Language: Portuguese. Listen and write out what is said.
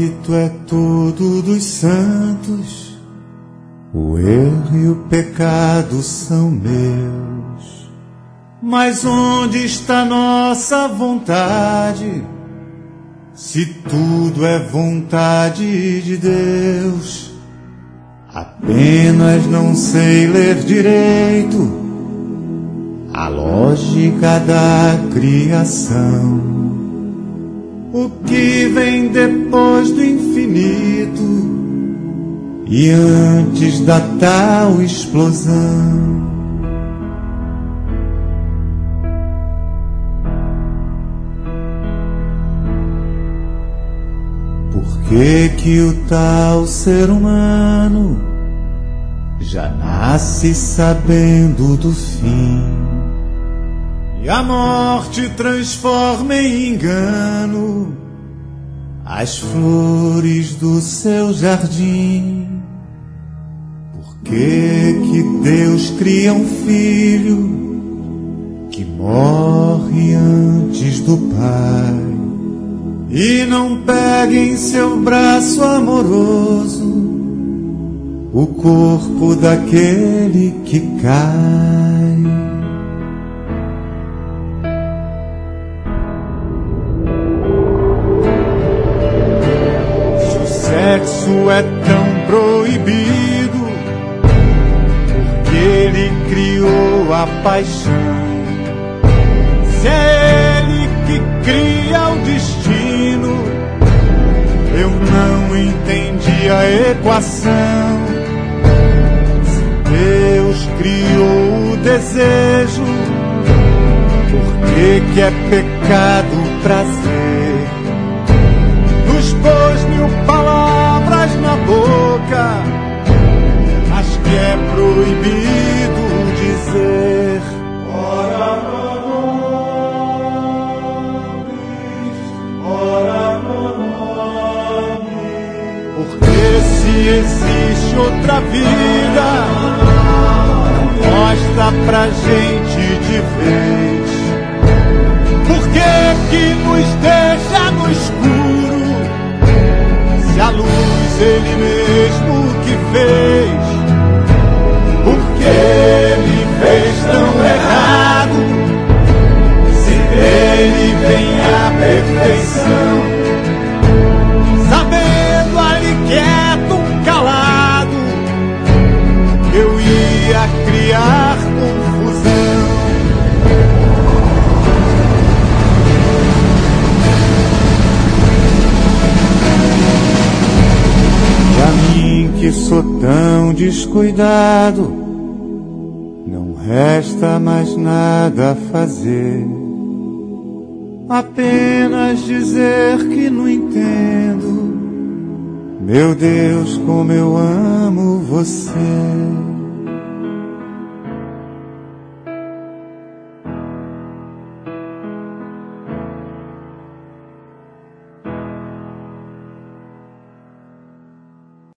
mérito é todo dos santos, o erro e o pecado são meus. Mas onde está nossa vontade, se tudo é vontade de Deus? Apenas não sei ler direito a lógica da criação. O que vem depois do infinito e antes da tal explosão? Por que o tal ser humano já nasce sabendo do fim, e a morte transforma em engano as flores do seu jardim? Por que Deus cria um filho que morre antes do pai e não pega em seu braço amoroso o corpo daquele que cai? Se o sexo é tão proibido, porque ele criou a paixão? Se é ele que cria o destino, eu não entendi a equação. Deus criou o desejo, por que é pecado o prazer? Nos pôs 1000 palavras na boca, mas que é proibido dizer. Ora pro nobis, porque se existe outra vida, mostra pra gente de vez. Por que nos deixa no escuro, se a luz ele mesmo que fez? Por que me fez tão errado, se dele vem a perfeição? Sabendo ali quieto, calado, eu ia criar confusão. E a mim que sou tão descuidado, não resta mais nada a fazer, apenas dizer que não entendo. Meu Deus, como eu amo você.